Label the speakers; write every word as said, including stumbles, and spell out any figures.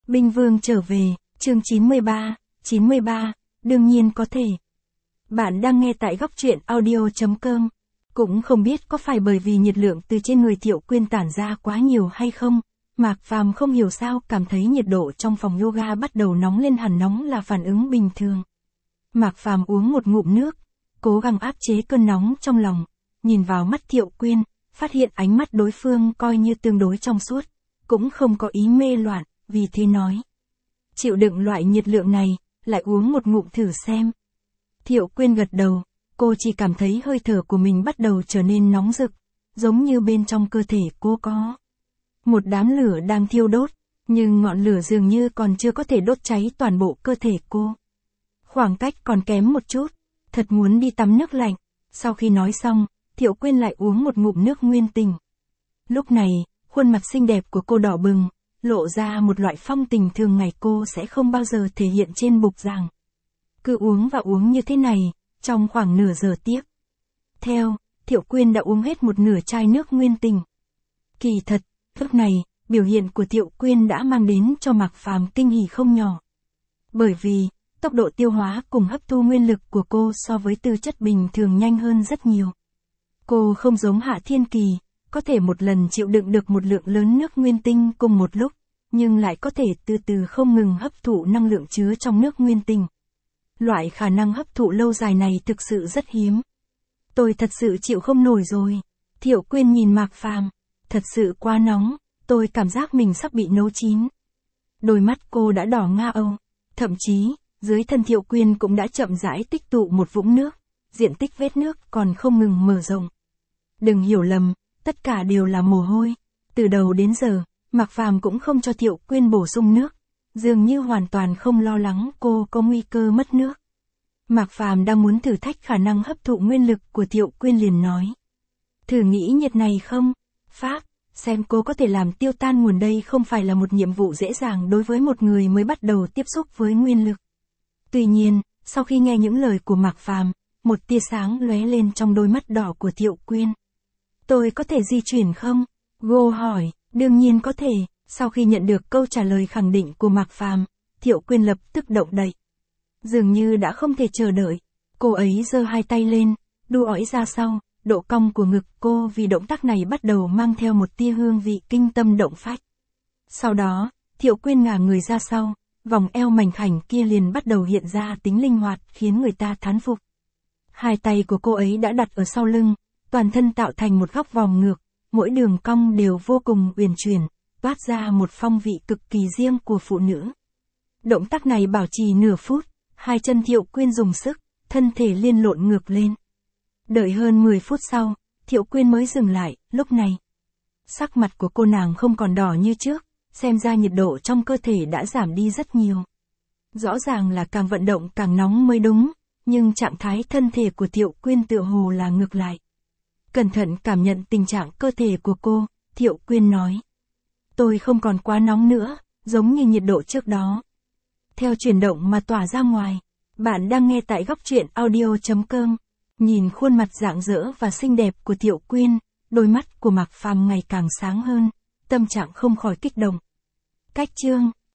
Speaker 1: Binh Vương trở về, chương chín mươi ba, chín mươi ba, đương nhiên có thể. Bạn đang nghe tại góc truyện audio.com. Cũng không biết có phải bởi vì nhiệt lượng từ trên người Thiệu Quyên tản ra quá nhiều hay không, Mạc Phàm không hiểu sao cảm thấy nhiệt độ trong phòng yoga bắt đầu nóng lên hẳn. Nóng là phản ứng bình thường. Mạc Phàm uống một ngụm nước, cố gắng áp chế cơn nóng trong lòng, nhìn vào mắt Thiệu Quyên, phát hiện ánh mắt đối phương coi như tương đối trong suốt, cũng không có ý mê loạn, vì thế nói. Chịu đựng loại nhiệt lượng này, lại uống một ngụm thử xem. Thiệu Quyên gật đầu, cô chỉ cảm thấy hơi thở của mình bắt đầu trở nên nóng rực, giống như bên trong cơ thể cô có một đám lửa đang thiêu đốt, nhưng ngọn lửa dường như còn chưa có thể đốt cháy toàn bộ cơ thể cô. Khoảng cách còn kém một chút, thật muốn đi tắm nước lạnh. Sau khi nói xong, Thiệu Quyên lại uống một ngụm nước nguyên tình. Lúc này, khuôn mặt xinh đẹp của cô đỏ bừng, lộ ra một loại phong tình thường ngày cô sẽ không bao giờ thể hiện trên bục giảng. Cứ uống và uống như thế này, trong khoảng nửa giờ tiếp theo, Thiệu Quyên đã uống hết một nửa chai nước nguyên tình. Kỳ thật, lúc này, biểu hiện của Thiệu Quyên đã mang đến cho Mạc Phàm kinh hỉ không nhỏ. Bởi vì, tốc độ tiêu hóa cùng hấp thu nguyên lực của cô so với tư chất bình thường nhanh hơn rất nhiều. Cô không giống Hạ Thiên Kỳ, có thể một lần chịu đựng được một lượng lớn nước nguyên tinh cùng một lúc, nhưng lại có thể từ từ không ngừng hấp thụ năng lượng chứa trong nước nguyên tinh. Loại khả năng hấp thụ lâu dài này thực sự rất hiếm. Tôi thật sự chịu không nổi rồi. Thiệu Quyên nhìn Mạc Phàm, thật sự quá nóng, tôi cảm giác mình sắp bị nấu chín. Đôi mắt cô đã đỏ nga âu, thậm chí, dưới thân Thiệu Quyên cũng đã chậm rãi tích tụ một vũng nước, diện tích vết nước còn không ngừng mở rộng. Đừng hiểu lầm, tất cả đều là mồ hôi. Từ đầu đến giờ, Mạc Phàm cũng không cho Thiệu Quyên bổ sung nước, dường như hoàn toàn không lo lắng cô có nguy cơ mất nước. Mạc Phàm đang muốn thử thách khả năng hấp thụ nguyên lực của Thiệu Quyên liền nói. Thử nghĩ nhiệt này không? Pháp, xem cô có thể làm tiêu tan nguồn. Đây không phải là một nhiệm vụ dễ dàng đối với một người mới bắt đầu tiếp xúc với nguyên lực. Tuy nhiên, sau khi nghe những lời của Mạc Phàm, một tia sáng lóe lên trong đôi mắt đỏ của Thiệu Quyên. Tôi có thể di chuyển không? Cô hỏi, đương nhiên có thể. Sau khi nhận được câu trả lời khẳng định của Mạc Phàm, Thiệu Quyên lập tức động đậy. Dường như đã không thể chờ đợi, cô ấy giơ hai tay lên, đu ói ra sau, độ cong của ngực cô vì động tác này bắt đầu mang theo một tia hương vị kinh tâm động phách. Sau đó, Thiệu Quyên ngả người ra sau, vòng eo mảnh khảnh kia liền bắt đầu hiện ra tính linh hoạt khiến người ta thán phục. Hai tay của cô ấy đã đặt ở sau lưng, toàn thân tạo thành một góc vòng ngược, mỗi đường cong đều vô cùng uyển chuyển, toát ra một phong vị cực kỳ riêng của phụ nữ. Động tác này bảo trì nửa phút, hai chân Thiệu Quyên dùng sức, thân thể liên lộn ngược lên. Đợi hơn mười phút sau, Thiệu Quyên mới dừng lại. Lúc này, sắc mặt của cô nàng không còn đỏ như trước, xem ra nhiệt độ trong cơ thể đã giảm đi rất nhiều. Rõ ràng là càng vận động càng nóng mới đúng, nhưng trạng thái thân thể của Thiệu Quyên tựa hồ là ngược lại. Cẩn thận cảm nhận tình trạng cơ thể của cô, Thiệu Quyên nói. Tôi không còn quá nóng nữa, giống như nhiệt độ trước đó. Theo chuyển động mà tỏa ra ngoài, bạn đang nghe tại góc truyện audio.com. Nhìn khuôn mặt rạng rỡ và xinh đẹp của Thiệu Quyên, đôi mắt của Mạc Phàm ngày càng sáng hơn, tâm trạng không khỏi kích động. Cách chương